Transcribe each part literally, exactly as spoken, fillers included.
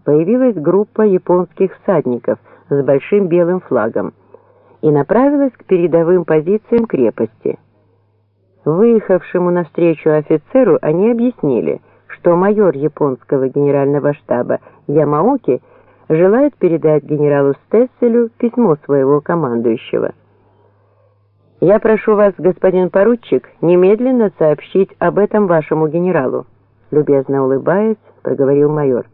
появилась группа японских всадников с большим белым флагом и направилась к передовым позициям крепости. Выехавшему навстречу офицеру они объяснили, что майор японского генерального штаба Ямаоки желает передать генералу Стесселю письмо своего командующего. «Я прошу вас, господин поручик, немедленно сообщить об этом вашему генералу», любезно улыбаясь, проговорил майор.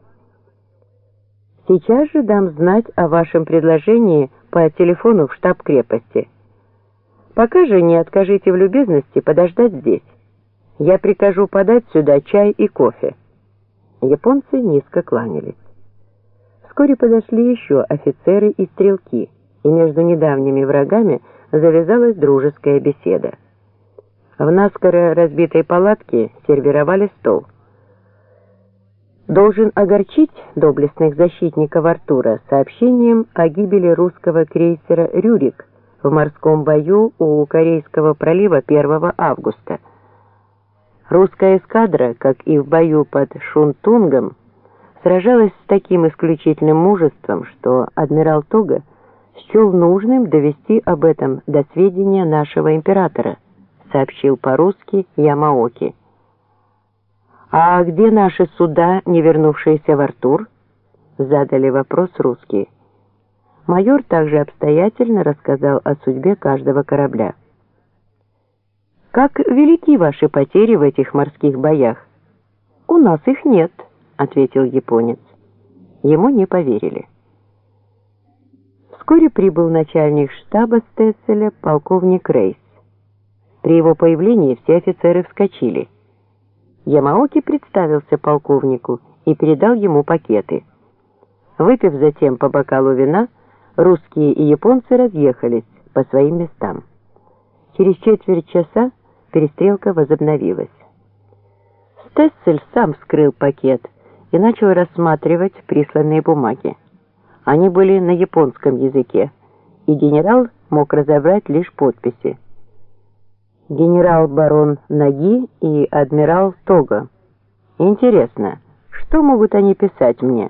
«Сейчас же дам знать о вашем предложении по телефону в штаб крепости. Пока же не откажите в любезности подождать здесь. Я прикажу подать сюда чай и кофе». Японцы низко кланялись. Вскоре подошли еще офицеры и стрелки, и между недавними врагами завязалась дружеская беседа. В наскоро разбитой палатке сервировали стол. Должен огорчить доблестных защитников Артура сообщением о гибели русского крейсера «Рюрик» в морском бою у Корейского пролива первого августа. Русская эскадра, как и в бою под Шунтунгом, сражалась с таким исключительным мужеством, что адмирал Тога счел нужным довести об этом до сведения нашего императора, сообщил по-русски Ямаоки. «А где наши суда, не вернувшиеся в Артур?» задали вопрос русские. Майор также обстоятельно рассказал о судьбе каждого корабля. «Как велики ваши потери в этих морских боях?» «У нас их нет», — ответил японец. Ему не поверили. Вскоре прибыл начальник штаба Стесселя, полковник Рейс. При его появлении все офицеры вскочили. Ямаоки представился полковнику и передал ему пакеты. Выпив затем по бокалу вина, русские и японцы разъехались по своим местам. Через четверть часа перестрелка возобновилась. Стессель сам вскрыл пакет и начал рассматривать присланные бумаги. Они были на японском языке, и генерал мог разобрать лишь подписи. Генерал-барон Наги и адмирал Тога. Интересно, что могут они писать мне?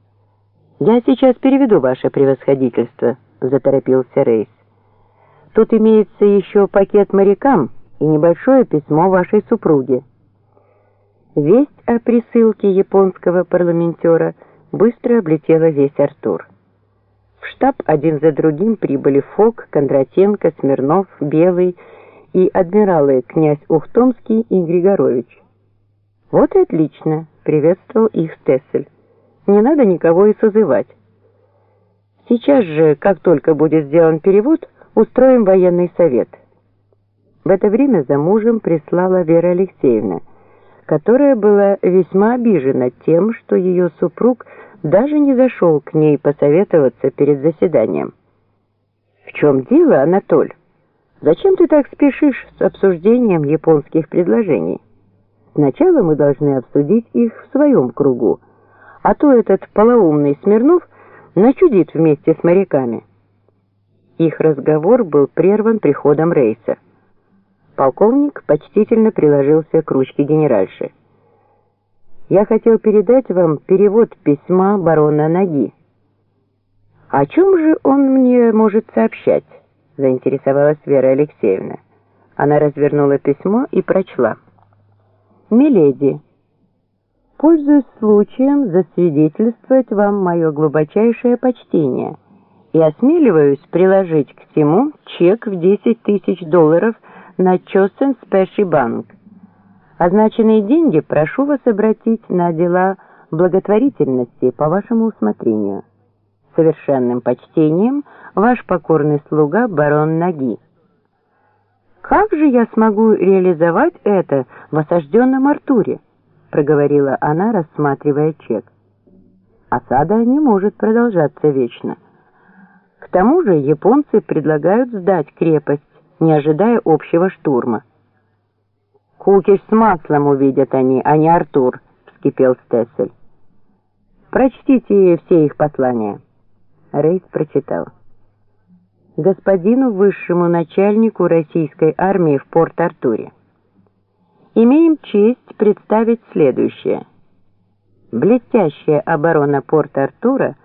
«Я сейчас переведу ваше превосходительство», — заторопился Рейс. «Тут имеется еще пакет морякам и небольшое письмо вашей супруге». Весть о присылке японского парламентера быстро облетела весь Артур. В штаб один за другим прибыли Фок, Кондратенко, Смирнов, Белый и адмиралы князь Ухтомский и Григорович. «Вот и отлично», — приветствовал их Стессель. «Не надо никого и созывать. Сейчас же, как только будет сделан перевод, устроим военный совет». В это время за мужем прислала Вера Алексеевна, которая была весьма обижена тем, что ее супруг даже не зашел к ней посоветоваться перед заседанием. «В чем дело, Анатоль? Зачем ты так спешишь с обсуждением японских предложений? Сначала мы должны обсудить их в своем кругу, а то этот полоумный Смирнов начудит вместе с моряками». Их разговор был прерван приходом Рейса. Полковник почтительно приложился к ручке генеральши. «Я хотел передать вам перевод письма барона Наги». «О чем же он мне может сообщать?» — заинтересовалась Вера Алексеевна. Она развернула письмо и прочла. «Миледи, пользуясь случаем засвидетельствовать вам мое глубочайшее почтение и осмеливаюсь приложить к всему чек в десять тысяч долларов на Чосен Спеши Банк. Означенные деньги прошу вас обратить на дела благотворительности по вашему усмотрению. Совершенным почтением, ваш покорный слуга барон Наги». «Как же я смогу реализовать это в осажденном Артуре?» — проговорила она, рассматривая чек. «Осада не может продолжаться вечно. К тому же японцы предлагают сдать крепость, не ожидая общего штурма». «Кукиш с маслом увидят они, а не Артур», — вскипел Стессель. «Прочтите все их послания». Рейс прочитал. «Господину высшему начальнику российской армии в Порт-Артуре. Имеем честь представить следующее. Блестящая оборона Порт-Артура